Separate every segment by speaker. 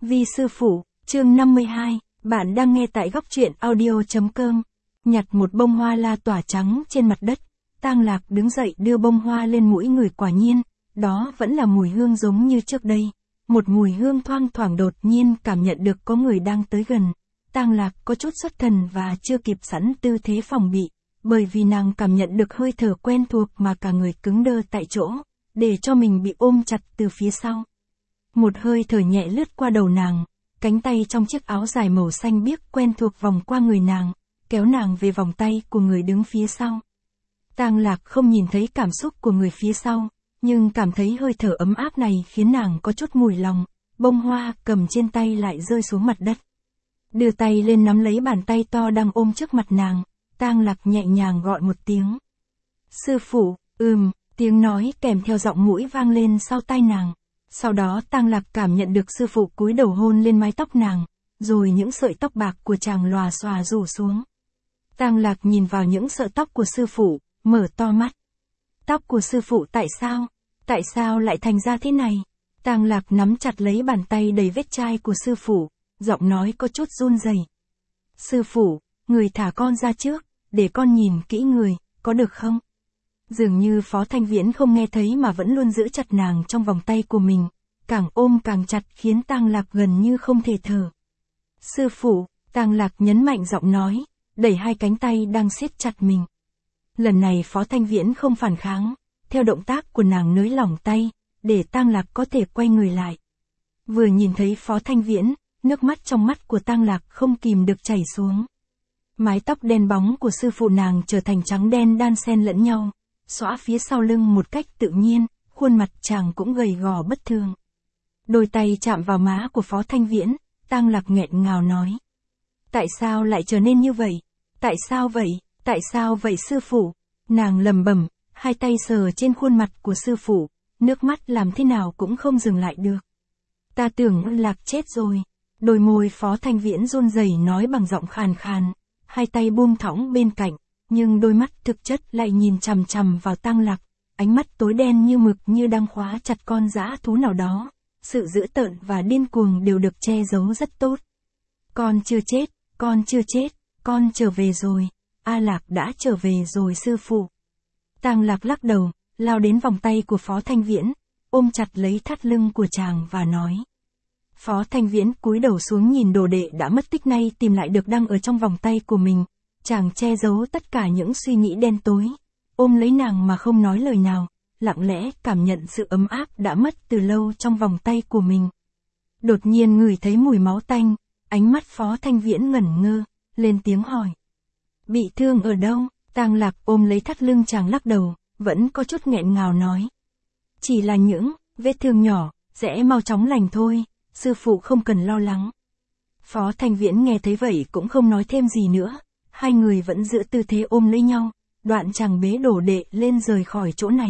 Speaker 1: Vì sư phụ, chương 52, bạn đang nghe tại góc truyện audio.com. Nhặt một bông hoa la tỏa trắng trên mặt đất, Tang Lạc đứng dậy đưa bông hoa lên mũi người, quả nhiên, đó vẫn là mùi hương giống như trước đây. Một mùi hương thoang thoảng, đột nhiên cảm nhận được có người đang tới gần. Tang Lạc có chút xuất thần và chưa kịp sẵn tư thế phòng bị, bởi vì nàng cảm nhận được hơi thở quen thuộc mà cả người cứng đơ tại chỗ, để cho mình bị ôm chặt từ phía sau. Một hơi thở nhẹ lướt qua đầu nàng, cánh tay trong chiếc áo dài màu xanh biếc quen thuộc vòng qua người nàng, kéo nàng về vòng tay của người đứng phía sau. Tang Lạc không nhìn thấy cảm xúc của người phía sau, nhưng cảm thấy hơi thở ấm áp này khiến nàng có chút mùi lòng. Bông hoa cầm trên tay lại rơi xuống mặt đất. Đưa tay lên nắm lấy bàn tay to đang ôm trước mặt nàng, Tang Lạc nhẹ nhàng gọi một tiếng. Sư phụ, tiếng nói kèm theo giọng mũi vang lên sau tai nàng. Sau đó Tang Lạc cảm nhận được sư phụ cúi đầu hôn lên mái tóc nàng, rồi những sợi tóc bạc của chàng lòa xòa rủ xuống. Tang Lạc nhìn vào những sợi tóc của sư phụ, mở to mắt. Tóc của sư phụ tại sao lại thành ra thế này? Tang Lạc nắm chặt lấy bàn tay đầy vết chai của sư phụ, giọng nói có chút run rẩy. Sư phụ, người thả con ra trước, để con nhìn kỹ người, có được không? Dường như Phó Thanh Viễn không nghe thấy mà vẫn luôn giữ chặt nàng trong vòng tay của mình, càng ôm càng chặt khiến Tang Lạc gần như không thể thở. Sư phụ, Tang Lạc nhấn mạnh giọng nói, đẩy hai cánh tay đang siết chặt mình. Lần này Phó Thanh Viễn không phản kháng, theo động tác của nàng nới lỏng tay, để Tang Lạc có thể quay người lại. Vừa nhìn thấy Phó Thanh Viễn, nước mắt trong mắt của Tang Lạc không kìm được chảy xuống. Mái tóc đen bóng của sư phụ nàng trở thành trắng đen đan xen lẫn nhau, xõa phía sau lưng một cách tự nhiên, khuôn mặt chàng cũng gầy gò bất thường. Đôi tay chạm vào má của Phó Thanh Viễn, Tang Lạc nghẹn ngào nói. Tại sao lại trở nên như vậy? Tại sao vậy sư phụ? Nàng lẩm bẩm, hai tay sờ trên khuôn mặt của sư phụ, nước mắt làm thế nào cũng không dừng lại được. Ta tưởng Lạc chết rồi. Đôi môi Phó Thanh Viễn run rẩy nói bằng giọng khàn khàn, hai tay buông thõng bên cạnh, nhưng đôi mắt thực chất lại nhìn chằm chằm vào Tang Lạc, ánh mắt tối đen như mực như đang khóa chặt con dã thú nào đó, sự dữ tợn và điên cuồng đều được che giấu rất tốt. Con chưa chết, con trở về rồi, A Lạc đã trở về rồi sư phụ. Tang Lạc lắc đầu, lao đến vòng tay của Phó Thanh Viễn, ôm chặt lấy thắt lưng của chàng và nói. Phó Thanh Viễn cúi đầu xuống nhìn đồ đệ đã mất tích nay tìm lại được đang ở trong vòng tay của mình. Chàng che giấu tất cả những suy nghĩ đen tối, ôm lấy nàng mà không nói lời nào, lặng lẽ cảm nhận sự ấm áp đã mất từ lâu trong vòng tay của mình. Đột nhiên ngửi thấy mùi máu tanh, ánh mắt Phó Thanh Viễn ngẩn ngơ, lên tiếng hỏi. Bị thương ở đâu? Tang Lạc ôm lấy thắt lưng chàng lắc đầu, vẫn có chút nghẹn ngào nói. Chỉ là những vết thương nhỏ, sẽ mau chóng lành thôi, sư phụ không cần lo lắng. Phó Thanh Viễn nghe thấy vậy cũng không nói thêm gì nữa, hai người vẫn giữ tư thế ôm lấy nhau, đoạn chàng bế đồ đệ lên rời khỏi chỗ này.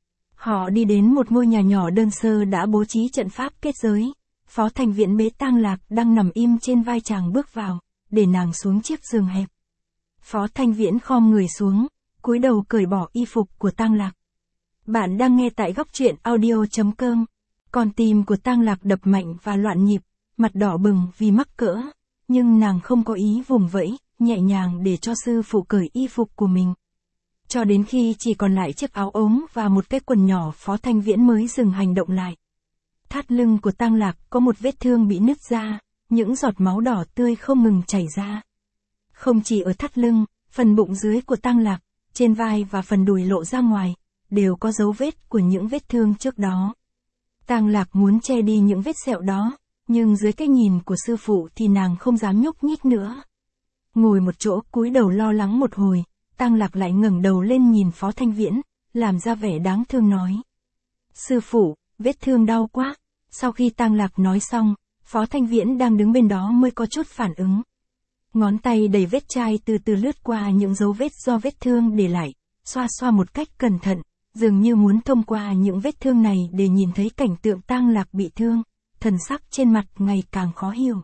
Speaker 1: Họ đi đến một ngôi nhà nhỏ đơn sơ đã bố trí trận pháp kết giới. Phó Thanh Viễn bế Tang Lạc đang nằm im trên vai chàng bước vào, để nàng xuống chiếc giường hẹp. Phó Thanh Viễn khom người xuống, cúi đầu cởi bỏ y phục của Tang Lạc. Bạn đang nghe tại góc truyện audio.com. Con tim của Tang Lạc đập mạnh và loạn nhịp, mặt đỏ bừng vì mắc cỡ, nhưng nàng không có ý vùng vẫy, nhẹ nhàng để cho sư phụ cởi y phục của mình. Cho đến khi chỉ còn lại chiếc áo ống và một cái quần nhỏ, Phó Thanh Viễn mới dừng hành động lại. Thắt lưng của Tang Lạc có một vết thương bị nứt ra, những giọt máu đỏ tươi không ngừng chảy ra. Không chỉ ở thắt lưng, phần bụng dưới của Tang Lạc, trên vai và phần đùi lộ ra ngoài, đều có dấu vết của những vết thương trước đó. Tang Lạc muốn che đi những vết sẹo đó, nhưng dưới cái nhìn của sư phụ thì nàng không dám nhúc nhích nữa. Ngồi một chỗ cúi đầu lo lắng một hồi, Tang Lạc lại ngẩng đầu lên nhìn Phó Thanh Viễn, làm ra vẻ đáng thương nói. Sư phụ, vết thương đau quá. Sau khi Tang Lạc nói xong, Phó Thanh Viễn đang đứng bên đó mới có chút phản ứng. Ngón tay đầy vết chai từ từ lướt qua những dấu vết do vết thương để lại, xoa xoa một cách cẩn thận, dường như muốn thông qua những vết thương này để nhìn thấy cảnh tượng Tang Lạc bị thương, thần sắc trên mặt ngày càng khó hiểu.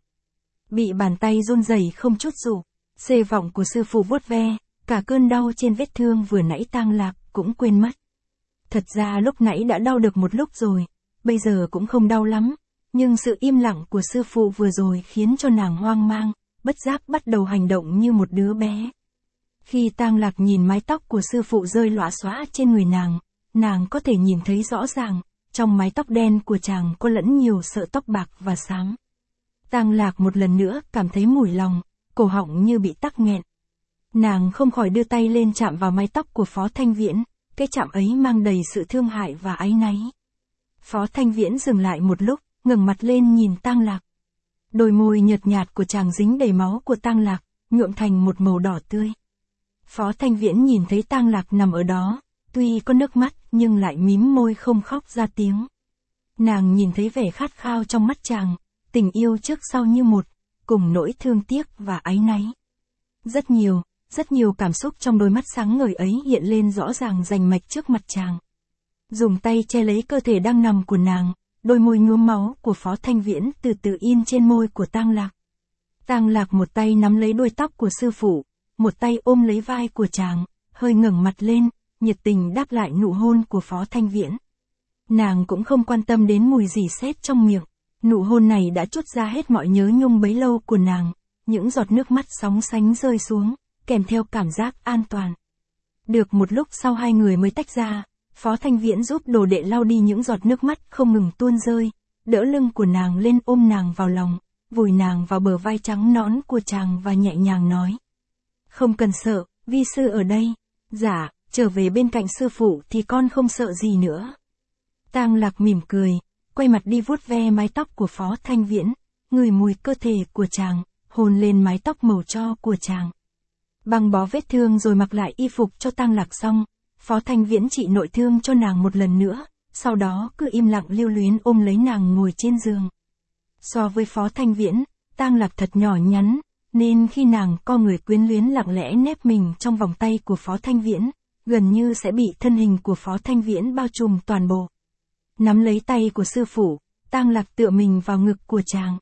Speaker 1: Bị bàn tay run rẩy không chút rủ, xê vọng của sư phụ vuốt ve, cả cơn đau trên vết thương vừa nãy Tang Lạc cũng quên mất. Thật ra lúc nãy đã đau được một lúc rồi, bây giờ cũng không đau lắm, Nhưng sự im lặng của sư phụ vừa rồi khiến cho nàng hoang mang, bất giác bắt đầu hành động như một đứa bé. Khi Tang Lạc nhìn mái tóc của sư phụ rơi lóa xóa trên người nàng có thể nhìn thấy rõ ràng, trong mái tóc đen của chàng có lẫn nhiều sợi tóc bạc và xám. Tang Lạc một lần nữa cảm thấy mủi lòng, cổ họng như bị tắc nghẹn. Nàng không khỏi đưa tay lên chạm vào mái tóc của Phó Thanh Viễn, cái chạm ấy mang đầy sự thương hại và áy náy. Phó Thanh Viễn dừng lại một lúc, ngẩng mặt lên nhìn Tang Lạc. Đôi môi nhợt nhạt của chàng dính đầy máu của Tang Lạc, nhuộm thành một màu đỏ tươi. Phó Thanh Viễn nhìn thấy Tang Lạc nằm ở đó, tuy có nước mắt nhưng lại mím môi không khóc ra tiếng. Nàng nhìn thấy vẻ khát khao trong mắt chàng, tình yêu trước sau như một, cùng nỗi thương tiếc và áy náy. Rất nhiều cảm xúc trong đôi mắt sáng ngời ấy hiện lên rõ ràng rành mạch trước mặt chàng. Dùng tay che lấy cơ thể đang nằm của nàng, đôi môi nhuốm máu của Phó Thanh Viễn từ từ in trên môi của Tang Lạc. Tang Lạc một tay nắm lấy đuôi tóc của sư phụ, một tay ôm lấy vai của chàng, hơi ngẩng mặt lên, nhiệt tình đáp lại nụ hôn của Phó Thanh Viễn. Nàng cũng không quan tâm đến mùi rỉ sét trong miệng, nụ hôn này đã trút ra hết mọi nhớ nhung bấy lâu của nàng, những giọt nước mắt sóng sánh rơi xuống, kèm theo cảm giác an toàn. Được một lúc sau hai người mới tách ra, Phó Thanh Viễn giúp đồ đệ lau đi những giọt nước mắt không ngừng tuôn rơi, đỡ lưng của nàng lên ôm nàng vào lòng, vùi nàng vào bờ vai trắng nõn của chàng và nhẹ nhàng nói. Không cần sợ, vi sư ở đây. Dạ, trở về bên cạnh sư phụ thì con không sợ gì nữa. Tang Lạc mỉm cười, quay mặt đi vuốt ve mái tóc của Phó Thanh Viễn, ngửi mùi cơ thể của chàng, hôn lên mái tóc màu tro của chàng. Băng bó vết thương rồi mặc lại y phục cho Tang Lạc xong, Phó Thanh Viễn trị nội thương cho nàng một lần nữa, sau đó cứ im lặng lưu luyến ôm lấy nàng ngồi trên giường. So với Phó Thanh Viễn, Tang Lạc thật nhỏ nhắn, nên khi nàng co người quyến luyến lặng lẽ nép mình trong vòng tay của Phó Thanh Viễn, gần như sẽ bị thân hình của Phó Thanh Viễn bao trùm toàn bộ. Nắm lấy tay của sư phụ, Tang Lạc tựa mình vào ngực của chàng.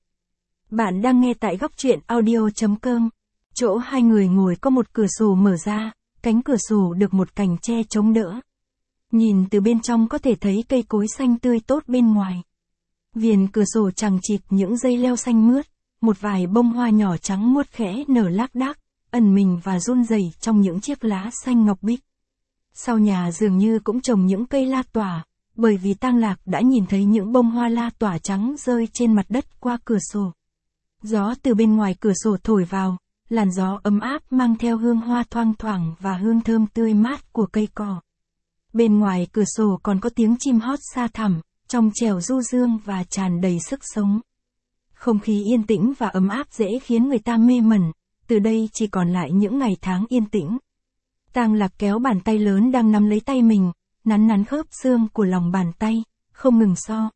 Speaker 1: Bạn đang nghe tại góc truyện audio.com. Chỗ hai người ngồi có một cửa sổ mở ra, cánh cửa sổ được một cành tre chống đỡ. Nhìn từ bên trong có thể thấy cây cối xanh tươi tốt bên ngoài. Viền cửa sổ chằng chịt những dây leo xanh mướt, một vài bông hoa nhỏ trắng muốt khẽ nở lác đác, ẩn mình và run rẩy trong những chiếc lá xanh ngọc bích. Sau nhà dường như cũng trồng những cây la tỏa, bởi vì Tang Lạc đã nhìn thấy những bông hoa la tỏa trắng rơi trên mặt đất qua cửa sổ. Gió từ bên ngoài cửa sổ thổi vào, làn gió ấm áp mang theo hương hoa thoang thoảng và hương thơm tươi mát của cây cỏ. Bên ngoài cửa sổ còn có tiếng chim hót xa thẳm, trong trẻo du dương và tràn đầy sức sống. Không khí yên tĩnh và ấm áp dễ khiến người ta mê mẩn, từ đây chỉ còn lại những ngày tháng yên tĩnh. Tang Lạc kéo bàn tay lớn đang nắm lấy tay mình, nắn khớp xương của lòng bàn tay, không ngừng so.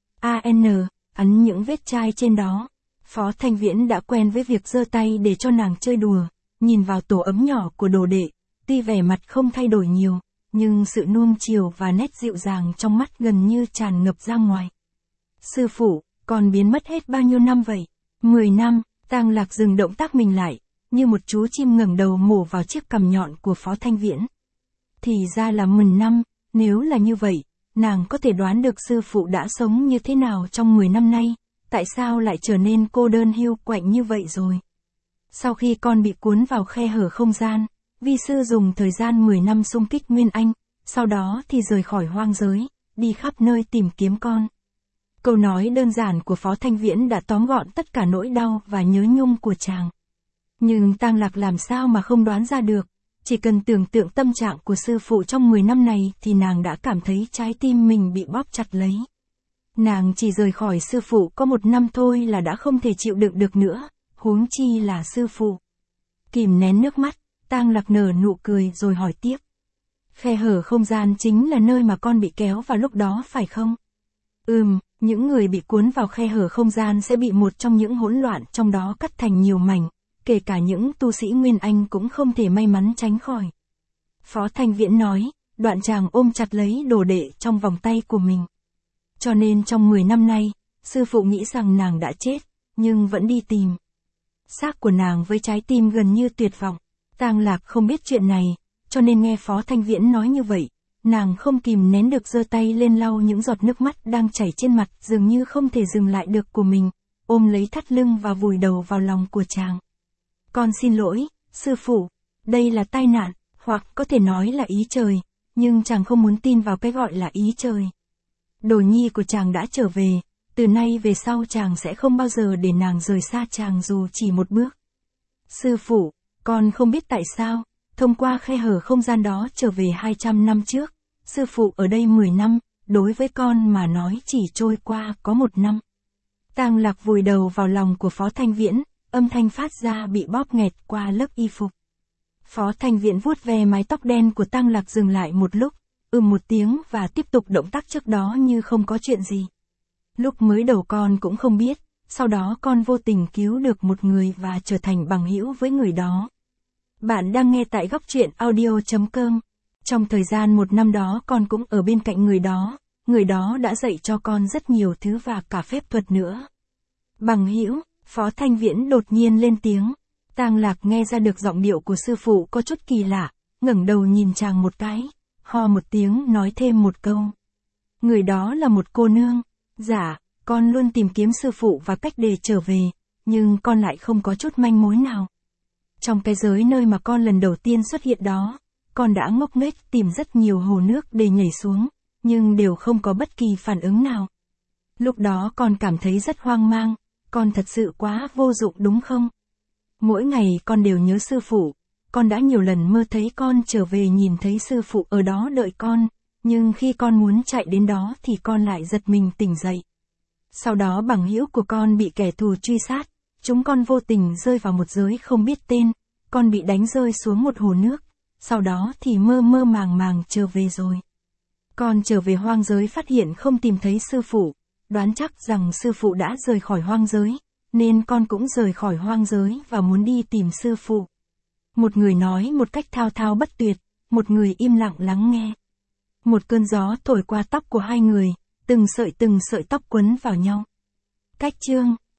Speaker 1: ấn những vết chai trên đó. Phó Thanh Viễn đã quen với việc giơ tay để cho nàng chơi đùa, nhìn vào tổ ấm nhỏ của đồ đệ, tuy vẻ mặt không thay đổi nhiều, nhưng sự nuông chiều và nét dịu dàng trong mắt gần như tràn ngập ra ngoài. Sư phụ, con biến mất hết bao nhiêu năm vậy? 10 năm, Tang Lạc dừng động tác mình lại, như một chú chim ngẩng đầu mổ vào chiếc cằm nhọn của Phó Thanh Viễn. Thì ra là 10 năm, nếu là như vậy, nàng có thể đoán được sư phụ đã sống như thế nào trong 10 năm nay, tại sao lại trở nên cô đơn hiu quạnh như vậy rồi. Sau khi con bị cuốn vào khe hở không gian, vi sư dùng thời gian 10 năm xung kích Nguyên Anh, sau đó thì rời khỏi hoang giới, đi khắp nơi tìm kiếm con. Câu nói đơn giản của Phó Thanh Viễn đã tóm gọn tất cả nỗi đau và nhớ nhung của chàng. Nhưng Tang Lạc làm sao mà không đoán ra được, chỉ cần tưởng tượng tâm trạng của sư phụ trong 10 năm này thì nàng đã cảm thấy trái tim mình bị bóp chặt lấy. Nàng chỉ rời khỏi sư phụ có 1 năm thôi là đã không thể chịu đựng được nữa, huống chi là sư phụ. Kìm nén nước mắt, Tang Lạc nở nụ cười rồi hỏi tiếp. Khe hở không gian chính là nơi mà con bị kéo vào lúc đó phải không? Những người bị cuốn vào khe hở không gian sẽ bị một trong những hỗn loạn trong đó cắt thành nhiều mảnh, kể cả những tu sĩ Nguyên Anh cũng không thể may mắn tránh khỏi. Phó Thanh Viễn nói, đoạn chàng ôm chặt lấy đồ đệ trong vòng tay của mình. Cho nên trong 10 năm nay, sư phụ nghĩ rằng nàng đã chết, nhưng vẫn đi tìm. Xác của nàng với trái tim gần như tuyệt vọng. Tang Lạc không biết chuyện này, cho nên nghe Phó Thanh Viễn nói như vậy, nàng không kìm nén được giơ tay lên lau những giọt nước mắt đang chảy trên mặt dường như không thể dừng lại được của mình, ôm lấy thắt lưng và vùi đầu vào lòng của chàng. Con xin lỗi, sư phụ, đây là tai nạn, hoặc có thể nói là ý trời, nhưng chàng không muốn tin vào cái gọi là ý trời. Đồ nhi của chàng đã trở về, từ nay về sau chàng sẽ không bao giờ để nàng rời xa chàng dù chỉ một bước. Sư phụ, con không biết tại sao, thông qua khe hở không gian đó trở về 200 năm trước, sư phụ ở đây 10 năm, đối với con mà nói chỉ trôi qua có 1 năm. Tang Lạc vùi đầu vào lòng của Phó Thanh Viễn, âm thanh phát ra bị bóp nghẹt qua lớp y phục. Phó Thanh Viễn vuốt ve mái tóc đen của Tang Lạc dừng lại một lúc, một tiếng và tiếp tục động tác trước đó như không có chuyện gì. Lúc mới đầu con cũng không biết, sau đó con vô tình cứu được một người và trở thành bằng hữu với người đó. Bạn đang nghe tại góc truyện audio.com. Trong thời gian 1 năm đó con cũng ở bên cạnh người đó đã dạy cho con rất nhiều thứ và cả phép thuật nữa. Bằng hữu, Phó Thanh Viễn đột nhiên lên tiếng. Tang Lạc nghe ra được giọng điệu của sư phụ có chút kỳ lạ, ngẩng đầu nhìn chàng một cái, ho một tiếng nói thêm một câu. Người đó là một cô nương. Dạ, con luôn tìm kiếm sư phụ và cách để trở về, nhưng con lại không có chút manh mối nào. Trong cái giới nơi mà con lần đầu tiên xuất hiện đó, con đã ngốc nghếch tìm rất nhiều hồ nước để nhảy xuống, nhưng đều không có bất kỳ phản ứng nào. Lúc đó con cảm thấy rất hoang mang, con thật sự quá vô dụng đúng không? Mỗi ngày con đều nhớ sư phụ, con đã nhiều lần mơ thấy con trở về nhìn thấy sư phụ ở đó đợi con, nhưng khi con muốn chạy đến đó thì con lại giật mình tỉnh dậy. Sau đó bằng hữu của con bị kẻ thù truy sát, chúng con vô tình rơi vào một giới không biết tên, con bị đánh rơi xuống một hồ nước, sau đó thì mơ mơ màng màng trở về rồi. Con trở về hoang giới phát hiện không tìm thấy sư phụ, đoán chắc rằng sư phụ đã rời khỏi hoang giới, nên con cũng rời khỏi hoang giới và muốn đi tìm sư phụ. Một người nói một cách thao thao bất tuyệt, một người im lặng lắng nghe. Một cơn gió thổi qua tóc của hai người, từng sợi tóc quấn vào nhau. Cách chương